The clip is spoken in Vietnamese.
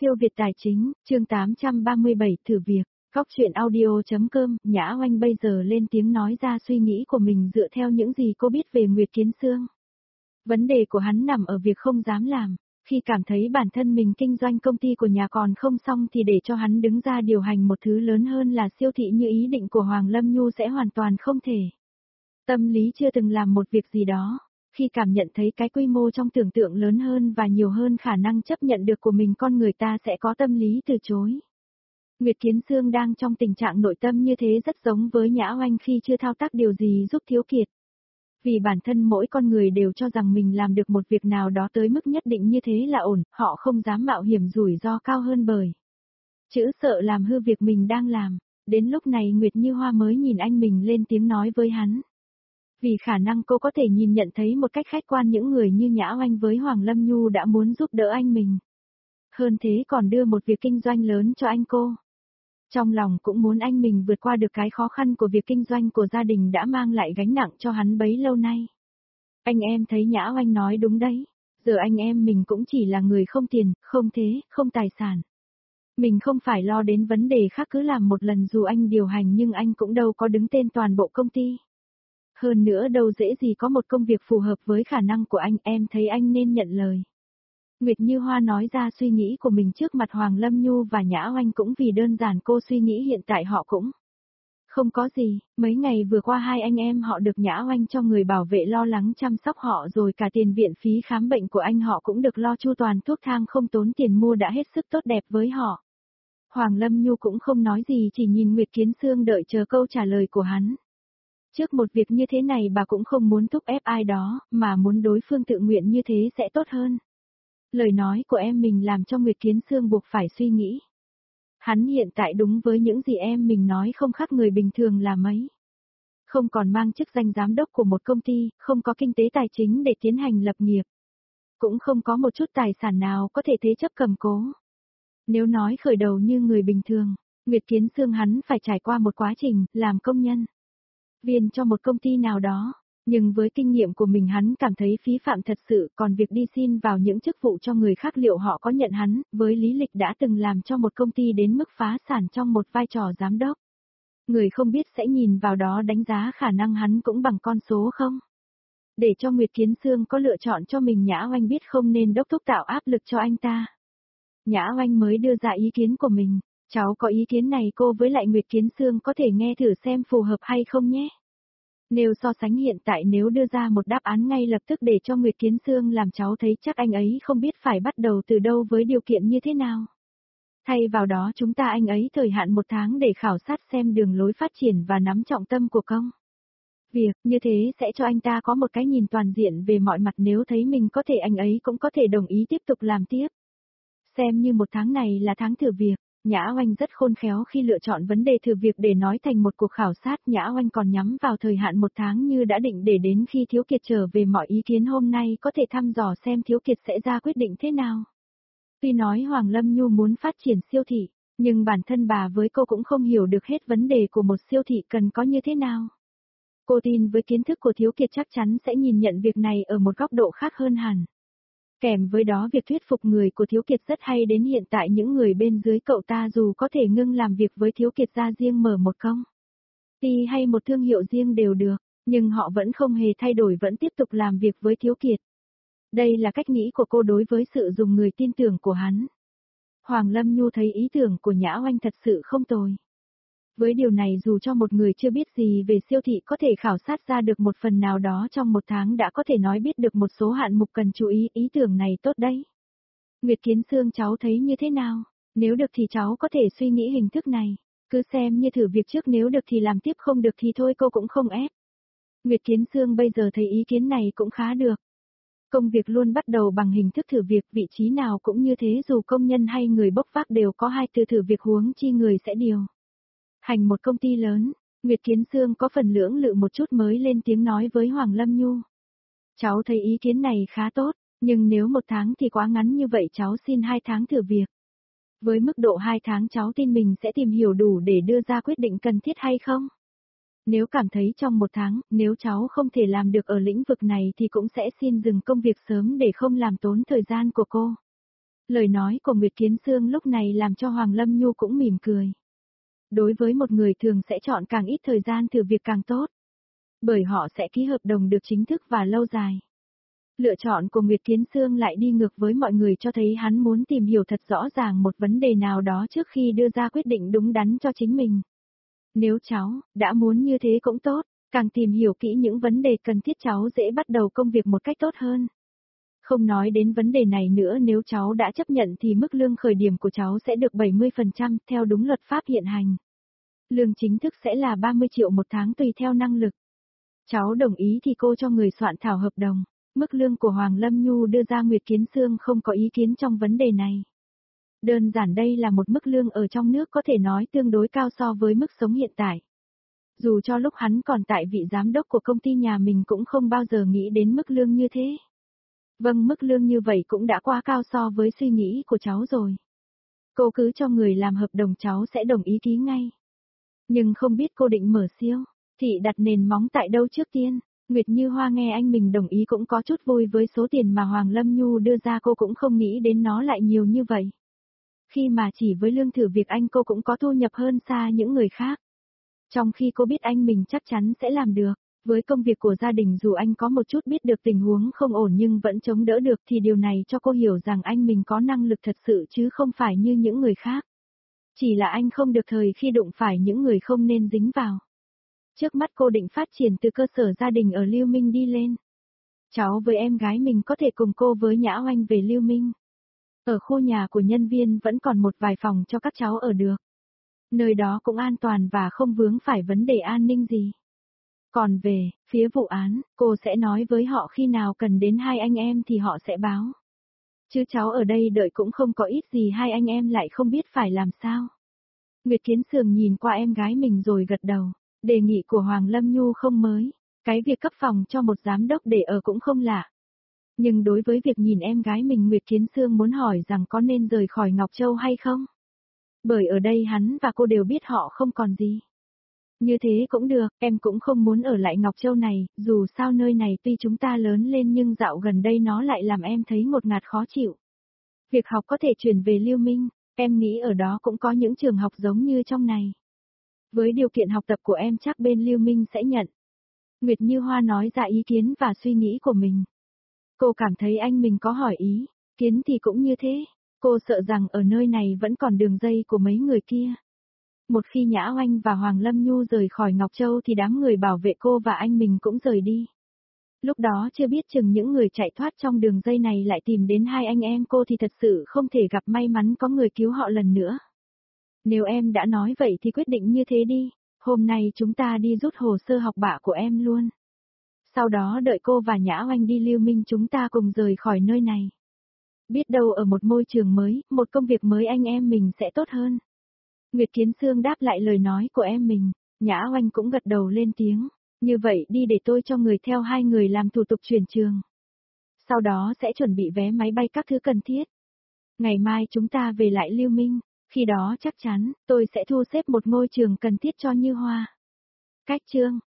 Siêu Việt Tài Chính, chương 837 thử việc, góc chuyện audio.com, Nhã Oanh bây giờ lên tiếng nói ra suy nghĩ của mình dựa theo những gì cô biết về Nguyệt Kiến Xương. Vấn đề của hắn nằm ở việc không dám làm, khi cảm thấy bản thân mình kinh doanh công ty của nhà còn không xong thì để cho hắn đứng ra điều hành một thứ lớn hơn là siêu thị như ý định của Hoàng Lâm Nhu sẽ hoàn toàn không thể. Tâm lý chưa từng làm một việc gì đó. Khi cảm nhận thấy cái quy mô trong tưởng tượng lớn hơn và nhiều hơn khả năng chấp nhận được của mình, con người ta sẽ có tâm lý từ chối. Nguyệt Kiến Xương đang trong tình trạng nội tâm như thế rất giống với Nhã Oanh khi chưa thao tác điều gì giúp Thiếu Kiệt. Vì bản thân mỗi con người đều cho rằng mình làm được một việc nào đó tới mức nhất định như thế là ổn, họ không dám mạo hiểm rủi ro cao hơn bởi chữ sợ làm hư việc mình đang làm. Đến lúc này Nguyệt Như Hoa mới nhìn anh mình lên tiếng nói với hắn. Vì khả năng cô có thể nhìn nhận thấy một cách khách quan những người như Nhã Oanh với Hoàng Lâm Nhu đã muốn giúp đỡ anh mình. Hơn thế còn đưa một việc kinh doanh lớn cho anh cô. Trong lòng cũng muốn anh mình vượt qua được cái khó khăn của việc kinh doanh của gia đình đã mang lại gánh nặng cho hắn bấy lâu nay. Anh em thấy Nhã Oanh nói đúng đấy. Giờ anh em mình cũng chỉ là người không tiền, không thế, không tài sản. Mình không phải lo đến vấn đề khác, cứ làm một lần dù anh điều hành nhưng anh cũng đâu có đứng tên toàn bộ công ty. Hơn nữa đâu dễ gì có một công việc phù hợp với khả năng của anh, em thấy anh nên nhận lời. Nguyệt Như Hoa nói ra suy nghĩ của mình trước mặt Hoàng Lâm Nhu và Nhã Oanh cũng vì đơn giản cô suy nghĩ hiện tại họ cũng không có gì, mấy ngày vừa qua hai anh em họ được Nhã Oanh cho người bảo vệ lo lắng chăm sóc họ, rồi cả tiền viện phí khám bệnh của anh họ cũng được lo chu toàn, thuốc thang không tốn tiền mua đã hết sức tốt đẹp với họ. Hoàng Lâm Nhu cũng không nói gì, chỉ nhìn Nguyệt Kiến Xương đợi chờ câu trả lời của hắn. Trước một việc như thế này bà cũng không muốn thúc ép ai đó, mà muốn đối phương tự nguyện như thế sẽ tốt hơn. Lời nói của em mình làm cho Nguyệt Kiến Xương buộc phải suy nghĩ. Hắn hiện tại đúng với những gì em mình nói không khác người bình thường là mấy. Không còn mang chức danh giám đốc của một công ty, không có kinh tế tài chính để tiến hành lập nghiệp. Cũng không có một chút tài sản nào có thể thế chấp cầm cố. Nếu nói khởi đầu như người bình thường, Nguyệt Kiến Xương hắn phải trải qua một quá trình làm công nhân viên cho một công ty nào đó, nhưng với kinh nghiệm của mình hắn cảm thấy phí phạm thật sự, còn việc đi xin vào những chức vụ cho người khác liệu họ có nhận hắn, với lý lịch đã từng làm cho một công ty đến mức phá sản trong một vai trò giám đốc. Người không biết sẽ nhìn vào đó đánh giá khả năng hắn cũng bằng con số không? Để cho Nguyệt Kiến Xương có lựa chọn cho mình, Nhã Oanh biết không nên đốc thúc tạo áp lực cho anh ta. Nhã Oanh mới đưa ra ý kiến của mình. Cháu có ý kiến này cô với lại Nguyệt Kiến Xương có thể nghe thử xem phù hợp hay không nhé. Nếu so sánh hiện tại, nếu đưa ra một đáp án ngay lập tức để cho Nguyệt Kiến Xương làm, cháu thấy chắc anh ấy không biết phải bắt đầu từ đâu với điều kiện như thế nào. Thay vào đó chúng ta anh ấy thời hạn 1 tháng để khảo sát xem đường lối phát triển và nắm trọng tâm của công việc, như thế sẽ cho anh ta có một cái nhìn toàn diện về mọi mặt, nếu thấy mình có thể anh ấy cũng có thể đồng ý tiếp tục làm tiếp. Xem như 1 tháng này là tháng thử việc. Nhã Oanh rất khôn khéo khi lựa chọn vấn đề thử việc để nói thành một cuộc khảo sát. Nhã Oanh còn nhắm vào thời hạn 1 tháng như đã định để đến khi Thiếu Kiệt trở về mọi ý kiến hôm nay có thể thăm dò xem Thiếu Kiệt sẽ ra quyết định thế nào. Tuy nói Hoàng Lâm Nhu muốn phát triển siêu thị, nhưng bản thân bà với cô cũng không hiểu được hết vấn đề của một siêu thị cần có như thế nào. Cô tin với kiến thức của Thiếu Kiệt chắc chắn sẽ nhìn nhận việc này ở một góc độ khác hơn hẳn. Kèm với đó việc thuyết phục người của Thiếu Kiệt rất hay, đến hiện tại những người bên dưới cậu ta dù có thể ngưng làm việc với Thiếu Kiệt ra riêng mở một công ty hay một thương hiệu riêng đều được, nhưng họ vẫn không hề thay đổi, vẫn tiếp tục làm việc với Thiếu Kiệt. Đây là cách nghĩ của cô đối với sự dùng người tin tưởng của hắn. Hoàng Lâm Nhu thấy ý tưởng của Nhã Oanh thật sự không tồi. Với điều này dù cho một người chưa biết gì về siêu thị có thể khảo sát ra được một phần nào đó trong 1 tháng, đã có thể nói biết được một số hạng mục cần chú ý, ý tưởng này tốt đấy. Nguyệt Kiến Xương cháu thấy như thế nào? Nếu được thì cháu có thể suy nghĩ hình thức này. Cứ xem như thử việc trước, nếu được thì làm tiếp, không được thì thôi, cô cũng không ép. Nguyệt Kiến Xương bây giờ thấy ý kiến này cũng khá được. Công việc luôn bắt đầu bằng hình thức thử việc, vị trí nào cũng như thế, dù công nhân hay người bốc vác đều có 2 từ thử việc, huống chi người sẽ điều hành một công ty lớn. Nguyệt Kiến Xương có phần lưỡng lự một chút mới lên tiếng nói với Hoàng Lâm Nhu. Cháu thấy ý kiến này khá tốt, nhưng nếu 1 tháng thì quá ngắn như vậy, cháu xin 2 tháng thử việc. Với mức độ 2 tháng cháu tin mình sẽ tìm hiểu đủ để đưa ra quyết định cần thiết hay không. Nếu cảm thấy trong 1 tháng, nếu cháu không thể làm được ở lĩnh vực này thì cũng sẽ xin dừng công việc sớm để không làm tốn thời gian của cô. Lời nói của Nguyệt Kiến Sương lúc này làm cho Hoàng Lâm Nhu cũng mỉm cười. Đối với một người thường sẽ chọn càng ít thời gian thử việc càng tốt. Bởi họ sẽ ký hợp đồng được chính thức và lâu dài. Lựa chọn của Nguyệt Kiến Sương lại đi ngược với mọi người cho thấy hắn muốn tìm hiểu thật rõ ràng một vấn đề nào đó trước khi đưa ra quyết định đúng đắn cho chính mình. Nếu cháu đã muốn như thế cũng tốt, càng tìm hiểu kỹ những vấn đề cần thiết cháu dễ bắt đầu công việc một cách tốt hơn. Không nói đến vấn đề này nữa, nếu cháu đã chấp nhận thì mức lương khởi điểm của cháu sẽ được 70% theo đúng luật pháp hiện hành. Lương chính thức sẽ là 30 triệu một tháng tùy theo năng lực. Cháu đồng ý thì cô cho người soạn thảo hợp đồng. Mức lương của Hoàng Lâm Nhu đưa ra Nguyệt Kiến Sương không có ý kiến trong vấn đề này. Đơn giản đây là một mức lương ở trong nước có thể nói tương đối cao so với mức sống hiện tại. Dù cho lúc hắn còn tại vị giám đốc của công ty nhà mình cũng không bao giờ nghĩ đến mức lương như thế. Vâng, mức lương như vậy cũng đã quá cao so với suy nghĩ của cháu rồi. Cô cứ cho người làm hợp đồng, cháu sẽ đồng ý ký ngay. Nhưng không biết cô định mở siêu thị đặt nền móng tại đâu trước tiên? Nguyệt Như Hoa nghe anh mình đồng ý cũng có chút vui với số tiền mà Hoàng Lâm Nhu đưa ra, cô cũng không nghĩ đến nó lại nhiều như vậy. Khi mà chỉ với lương thử việc anh cô cũng có thu nhập hơn xa những người khác. Trong khi cô biết anh mình chắc chắn sẽ làm được, với công việc của gia đình dù anh có một chút biết được tình huống không ổn nhưng vẫn chống đỡ được thì điều này cho cô hiểu rằng anh mình có năng lực thật sự chứ không phải như những người khác. Chỉ là anh không được thời khi đụng phải những người không nên dính vào. Trước mắt cô định phát triển từ cơ sở gia đình ở Lưu Minh đi lên. Cháu với em gái mình có thể cùng cô với Nhã Oanh về Lưu Minh. Ở khu nhà của nhân viên vẫn còn một vài phòng cho các cháu ở được. Nơi đó cũng an toàn và không vướng phải vấn đề an ninh gì. Còn về phía vụ án, cô sẽ nói với họ khi nào cần đến hai anh em thì họ sẽ báo. Chứ cháu ở đây đợi cũng không có ít gì, hai anh em lại không biết phải làm sao. Nguyệt Kiến Sương nhìn qua em gái mình rồi gật đầu. Đề nghị của Hoàng Lâm Nhu không mới, cái việc cấp phòng cho một giám đốc để ở cũng không lạ. Nhưng đối với việc nhìn em gái mình, Nguyệt Kiến Sương muốn hỏi rằng có nên rời khỏi Ngọc Châu hay không? Bởi ở đây hắn và cô đều biết họ không còn gì. Như thế cũng được, em cũng không muốn ở lại Ngọc Châu này, dù sao nơi này tuy chúng ta lớn lên nhưng dạo gần đây nó lại làm em thấy ngột ngạt khó chịu. Việc học có thể chuyển về Lưu Minh, em nghĩ ở đó cũng có những trường học giống như trong này. Với điều kiện học tập của em chắc bên Lưu Minh sẽ nhận. Nguyệt Như Hoa nói ra ý kiến và suy nghĩ của mình. Cô cảm thấy anh mình có hỏi ý kiến thì cũng như thế. Cô sợ rằng ở nơi này vẫn còn đường dây của mấy người kia. Một khi Nhã Oanh và Hoàng Lâm Nhu rời khỏi Ngọc Châu thì đám người bảo vệ cô và anh mình cũng rời đi. Lúc đó chưa biết chừng những người chạy thoát trong đường dây này lại tìm đến hai anh em cô thì thật sự không thể gặp may mắn có người cứu họ lần nữa. Nếu em đã nói vậy thì quyết định như thế đi, hôm nay chúng ta đi rút hồ sơ học bạ của em luôn. Sau đó đợi cô và Nhã Oanh đi Lưu Minh chúng ta cùng rời khỏi nơi này. Biết đâu ở một môi trường mới, một công việc mới anh em mình sẽ tốt hơn. Nguyệt Kiến Sương đáp lại lời nói của em mình, Nhã Oanh cũng gật đầu lên tiếng. Như vậy đi, để tôi cho người theo hai người làm thủ tục chuyển trường. Sau đó sẽ chuẩn bị vé máy bay các thứ cần thiết. Ngày mai chúng ta về lại Lưu Minh. Khi đó chắc chắn, tôi sẽ thu xếp một ngôi trường cần thiết cho Như Hoa. Cách chương